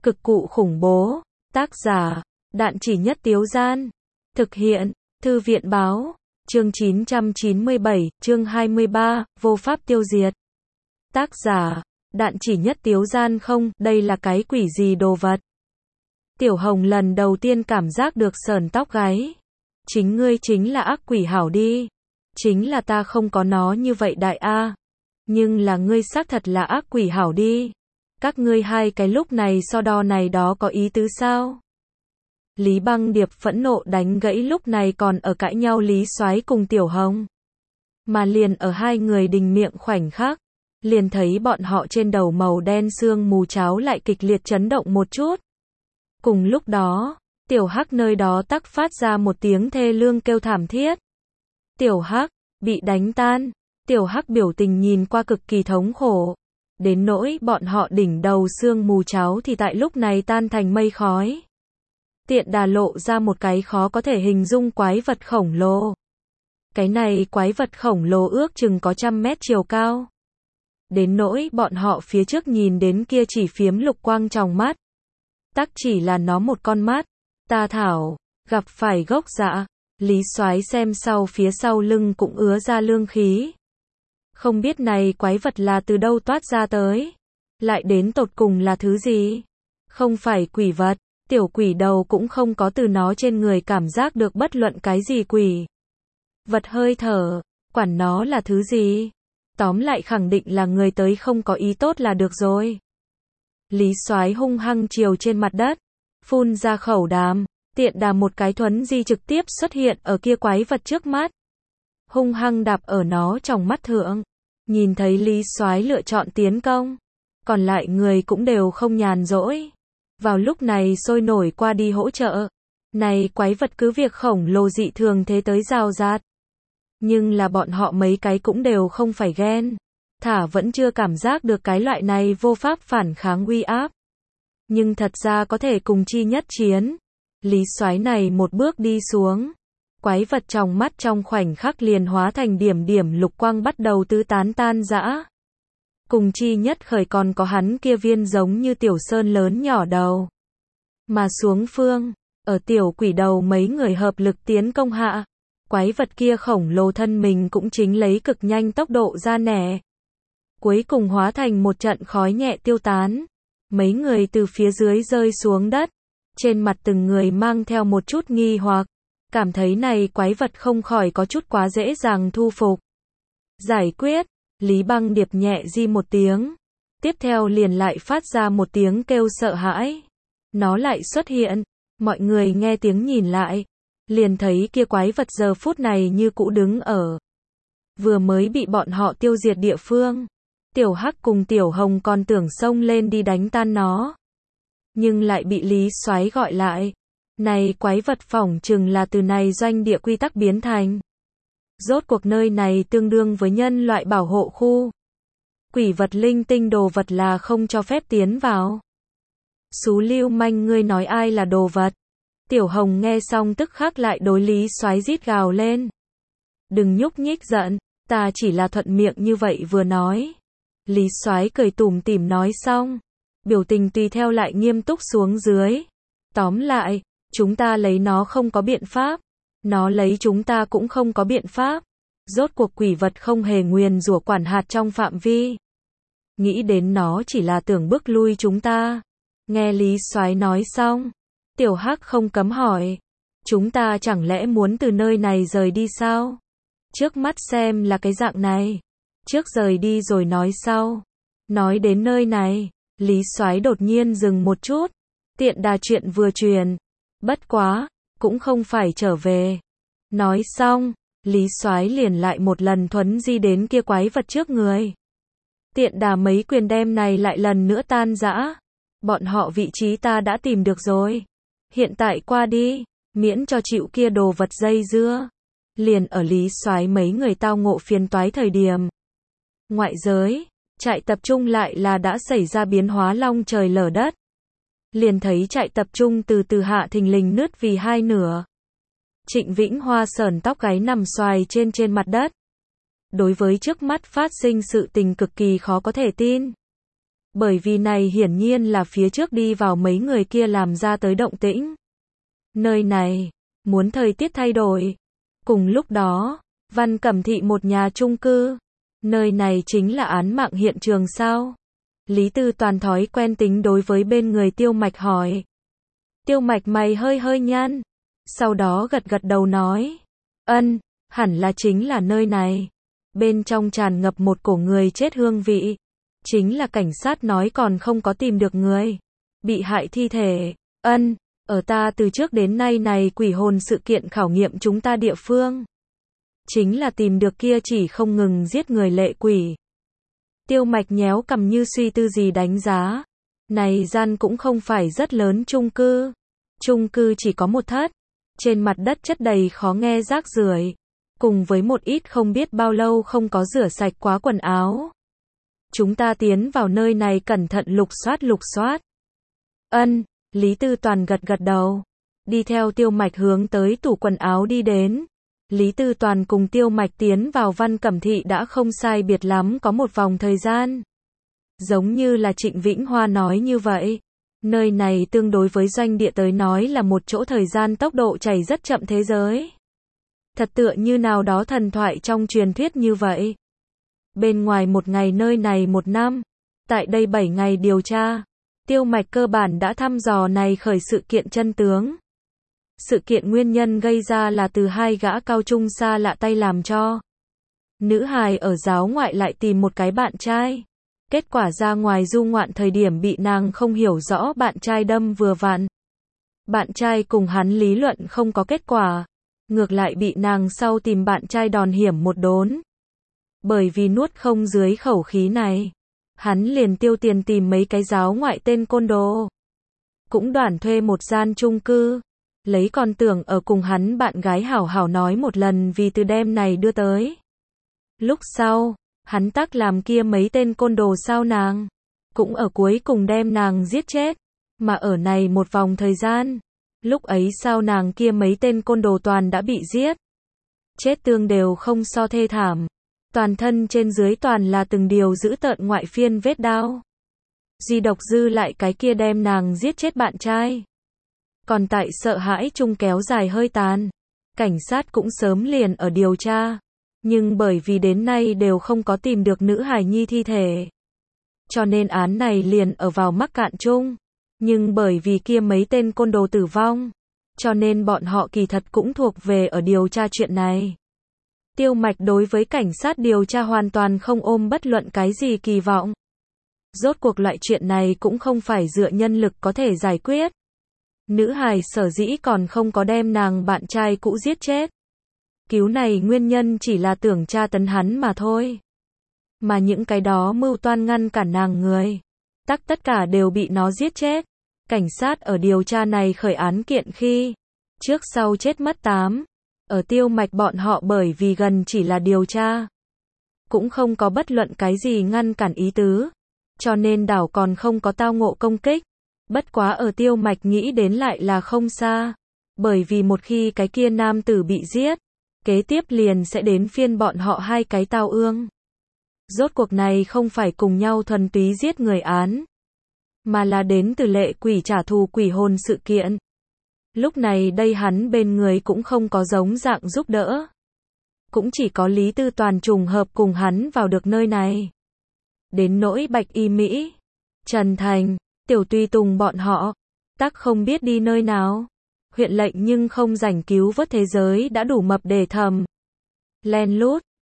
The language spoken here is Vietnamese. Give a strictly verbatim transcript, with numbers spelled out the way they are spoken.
Cực cụ khủng bố. Tác giả, Đạn Chỉ Nhất Tiếu Gian. Thực hiện, Thư viện báo. Chương chín trăm chín mươi bảy, chương hai mươi ba, vô pháp tiêu diệt. Tác giả, Đạn Chỉ Nhất Tiếu Gian. Không, đây là cái quỷ gì đồ vật. Tiểu Hồng lần đầu tiên cảm giác được sởn tóc gáy. Chính ngươi chính là ác quỷ hảo đi. Chính là ta không có nó như vậy đại a. Nhưng là ngươi xác thật là ác quỷ hảo đi. Các ngươi hai cái lúc này so đo này đó có ý tứ sao? Lý Băng Điệp phẫn nộ đánh gãy lúc này còn ở cãi nhau Lý Soái cùng Tiểu Hồng. Mà liền ở hai người đình miệng khoảnh khắc, liền thấy bọn họ trên đầu màu đen sương mù cháo lại kịch liệt chấn động một chút. Cùng lúc đó, Tiểu Hắc nơi đó tắc phát ra một tiếng thê lương kêu thảm thiết. Tiểu Hắc, bị đánh tan. Tiểu Hắc biểu tình nhìn qua cực kỳ thống khổ. Đến nỗi bọn họ đỉnh đầu sương mù cháo thì tại lúc này tan thành mây khói. Tiện Đà lộ ra một cái khó có thể hình dung quái vật khổng lồ. Cái này quái vật khổng lồ ước chừng có trăm mét chiều cao. Đến nỗi bọn họ phía trước nhìn đến kia chỉ phiếm lục quang trong mắt. Tắc chỉ là nó một con mắt. Ta thảo, gặp phải gốc dạ. Lý Soái xem sau phía sau lưng cũng ứa ra lương khí. Không biết này quái vật là từ đâu toát ra tới. Lại đến tột cùng là thứ gì? Không phải quỷ vật. Tiểu quỷ đầu cũng không có từ nó trên người cảm giác được bất luận cái gì quỷ vật hơi thở, quản nó là thứ gì. Tóm lại khẳng định là người tới không có ý tốt là được rồi. Lý Soái hung hăng chiều trên mặt đất, phun ra khẩu đàm, Tiện Đà một cái thuấn di trực tiếp xuất hiện ở kia quái vật trước mắt. Hung hăng đạp ở nó trong mắt thượng. Nhìn thấy Lý Soái lựa chọn tiến công, còn lại người cũng đều không nhàn rỗi. Vào lúc này sôi nổi qua đi hỗ trợ. Này quái vật cứ việc khổng lồ dị thường thế tới rào rạt. Nhưng là bọn họ mấy cái cũng đều không phải ghen. Thả vẫn chưa cảm giác được cái loại này vô pháp phản kháng uy áp. Nhưng thật ra có thể cùng chi nhất chiến. Lý Soái này một bước đi xuống. Quái vật trong mắt trong khoảnh khắc liền hóa thành điểm điểm lục quang bắt đầu tứ tán tan rã. Cùng chi nhất khởi còn có hắn kia viên giống như tiểu sơn lớn nhỏ đầu. Mà xuống phương, ở tiểu quỷ đầu mấy người hợp lực tiến công hạ. Quái vật kia khổng lồ thân mình cũng chính lấy cực nhanh tốc độ ra nẻ. Cuối cùng hóa thành một trận khói nhẹ tiêu tán. Mấy người từ phía dưới rơi xuống đất. Trên mặt từng người mang theo một chút nghi hoặc. Cảm thấy này quái vật không khỏi có chút quá dễ dàng thu phục. Giải quyết. Lý Băng Điệp nhẹ di một tiếng. Tiếp theo liền lại phát ra một tiếng kêu sợ hãi. Nó lại xuất hiện. Mọi người nghe tiếng nhìn lại. Liền thấy kia quái vật giờ phút này như cũ đứng ở. Vừa mới bị bọn họ tiêu diệt địa phương. Tiểu Hắc cùng Tiểu Hồng còn tưởng xông lên đi đánh tan nó. Nhưng lại bị Lý Soái gọi lại. Này quái vật phỏng chừng là từ này doanh địa quy tắc biến thành. Rốt cuộc nơi này tương đương với nhân loại bảo hộ khu. Quỷ vật linh tinh đồ vật là không cho phép tiến vào. Xú lưu manh ngươi nói ai là đồ vật. Tiểu Hồng nghe xong tức khắc lại đối Lý Soái rít gào lên. Đừng nhúc nhích giận, ta chỉ là thuận miệng như vậy vừa nói. Lý Soái cười tủm tỉm nói xong. Biểu tình tùy theo lại nghiêm túc xuống dưới. Tóm lại, chúng ta lấy nó không có biện pháp. Nó lấy chúng ta cũng không có biện pháp. Rốt cuộc quỷ vật không hề nguyền rủa quản hạt trong phạm vi. Nghĩ đến nó chỉ là tưởng bước lui chúng ta. Nghe Lý Soái nói xong. Tiểu Hắc không cấm hỏi. Chúng ta chẳng lẽ muốn từ nơi này rời đi sao? Trước mắt xem là cái dạng này. Trước rời đi rồi nói sau. Nói đến nơi này. Lý Soái đột nhiên dừng một chút. Tiện Đà chuyện vừa truyền. Bất quá. Cũng không phải trở về. Nói xong, Lý Soái liền lại một lần thuấn di đến kia quái vật trước người. Tiện Đà mấy quyền đem này lại lần nữa tan rã. Bọn họ vị trí ta đã tìm được rồi. Hiện tại qua đi, miễn cho chịu kia đồ vật dây dưa. Liền ở Lý Soái mấy người tao ngộ phiền toái thời điểm. Ngoại giới, trại tập trung lại là đã xảy ra biến hóa long trời lở đất. Liền thấy trại tập trung từ từ hạ thình lình nứt vì hai nửa. Trịnh Vĩnh Hoa sởn tóc gáy nằm xoài trên trên mặt đất. Đối với trước mắt phát sinh sự tình cực kỳ khó có thể tin. Bởi vì này hiển nhiên là phía trước đi vào mấy người kia làm ra tới động tĩnh. Nơi này, muốn thời tiết thay đổi. Cùng lúc đó, Văn Cẩm Thị một nhà chung cư. Nơi này chính là án mạng hiện trường sao? Lý Tư Toàn thói quen tính đối với bên người Tiêu Mạch hỏi. Tiêu Mạch mày hơi hơi nhăn. Sau đó gật gật đầu nói. Ân, hẳn là chính là nơi này. Bên trong tràn ngập một cổ người chết hương vị. Chính là cảnh sát nói còn không có tìm được người bị hại thi thể. Ân, ở ta từ trước đến nay này quỷ hồn sự kiện khảo nghiệm chúng ta địa phương. Chính là tìm được kia chỉ không ngừng giết người lệ quỷ. Tiêu Mạch nhéo cằm như suy tư gì đánh giá. Này gian cũng không phải rất lớn chung cư. Chung cư chỉ có một thất. Trên mặt đất chất đầy khó nghe rác rưởi. Cùng với một ít không biết bao lâu không có rửa sạch quá quần áo. Chúng ta tiến vào nơi này cẩn thận lục soát lục soát. Ân, Lý Tư Toàn gật gật đầu. Đi theo Tiêu Mạch hướng tới tủ quần áo đi đến. Lý Tư Toàn cùng Tiêu Mạch tiến vào Văn Cẩm Thị đã không sai biệt lắm có một vòng thời gian. Giống như là Trịnh Vĩnh Hoa nói như vậy. Nơi này tương đối với doanh địa tới nói là một chỗ thời gian tốc độ chảy rất chậm thế giới. Thật tựa như nào đó thần thoại trong truyền thuyết như vậy. Bên ngoài một ngày nơi này một năm. Tại đây bảy ngày điều tra. Tiêu Mạch cơ bản đã thăm dò này khởi sự kiện chân tướng. Sự kiện nguyên nhân gây ra là từ hai gã cao trung xa lạ tay làm cho. Nữ hài ở giáo ngoại lại tìm một cái bạn trai. Kết quả ra ngoài du ngoạn thời điểm bị nàng không hiểu rõ bạn trai đâm vừa vặn. Bạn trai cùng hắn lý luận không có kết quả. Ngược lại bị nàng sau tìm bạn trai đòn hiểm một đốn. Bởi vì nuốt không dưới khẩu khí này. Hắn liền tiêu tiền tìm mấy cái giáo ngoại tên côn đồ. Cũng đoản thuê một gian chung cư. Lấy còn tưởng ở cùng hắn bạn gái hảo hảo nói một lần vì từ đêm này đưa tới. Lúc sau, hắn tắc làm kia mấy tên côn đồ sao nàng. Cũng ở cuối cùng đem nàng giết chết. Mà ở này một vòng thời gian. Lúc ấy sao nàng kia mấy tên côn đồ toàn đã bị giết. Chết tương đều không so thê thảm. Toàn thân trên dưới toàn là từng điều giữ tợn ngoại phiên vết đao. Duy độc dư lại cái kia đem nàng giết chết bạn trai. Còn tại sợ hãi chung kéo dài hơi tàn. Cảnh sát cũng sớm liền ở điều tra. Nhưng bởi vì đến nay đều không có tìm được nữ hài nhi thi thể. Cho nên án này liền ở vào mắc cạn chung. Nhưng bởi vì kia mấy tên côn đồ tử vong. Cho nên bọn họ kỳ thật cũng thuộc về ở điều tra chuyện này. Tiêu Mạch đối với cảnh sát điều tra hoàn toàn không ôm bất luận cái gì kỳ vọng. Rốt cuộc loại chuyện này cũng không phải dựa nhân lực có thể giải quyết. Nữ hài sở dĩ còn không có đem nàng bạn trai cũ giết chết. Cứu này nguyên nhân chỉ là tưởng tra tấn hắn mà thôi. Mà những cái đó mưu toan ngăn cản nàng người. Tắc tất cả đều bị nó giết chết. Cảnh sát ở điều tra này khởi án kiện khi. Trước sau chết mất tám. Ở Tiêu Mạch bọn họ bởi vì gần chỉ là điều tra. Cũng không có bất luận cái gì ngăn cản ý tứ. Cho nên đảo còn không có tao ngộ công kích. Bất quá ở Tiêu Mạch nghĩ đến lại là không xa. Bởi vì một khi cái kia nam tử bị giết. Kế tiếp liền sẽ đến phiên bọn họ hai cái tao ương. Rốt cuộc này không phải cùng nhau thuần túy giết người án. Mà là đến từ lệ quỷ trả thù quỷ hồn sự kiện. Lúc này đây hắn bên người cũng không có giống dạng giúp đỡ. Cũng chỉ có Lý Tư Toàn trùng hợp cùng hắn vào được nơi này. Đến nỗi Bạch Y Mỹ, Trần Thành, Tiểu Tùy Tùng bọn họ, tắc không biết đi nơi nào. Huyện lệnh nhưng không rảnh cứu vớt thế giới đã đủ mập để thầm. Len lút,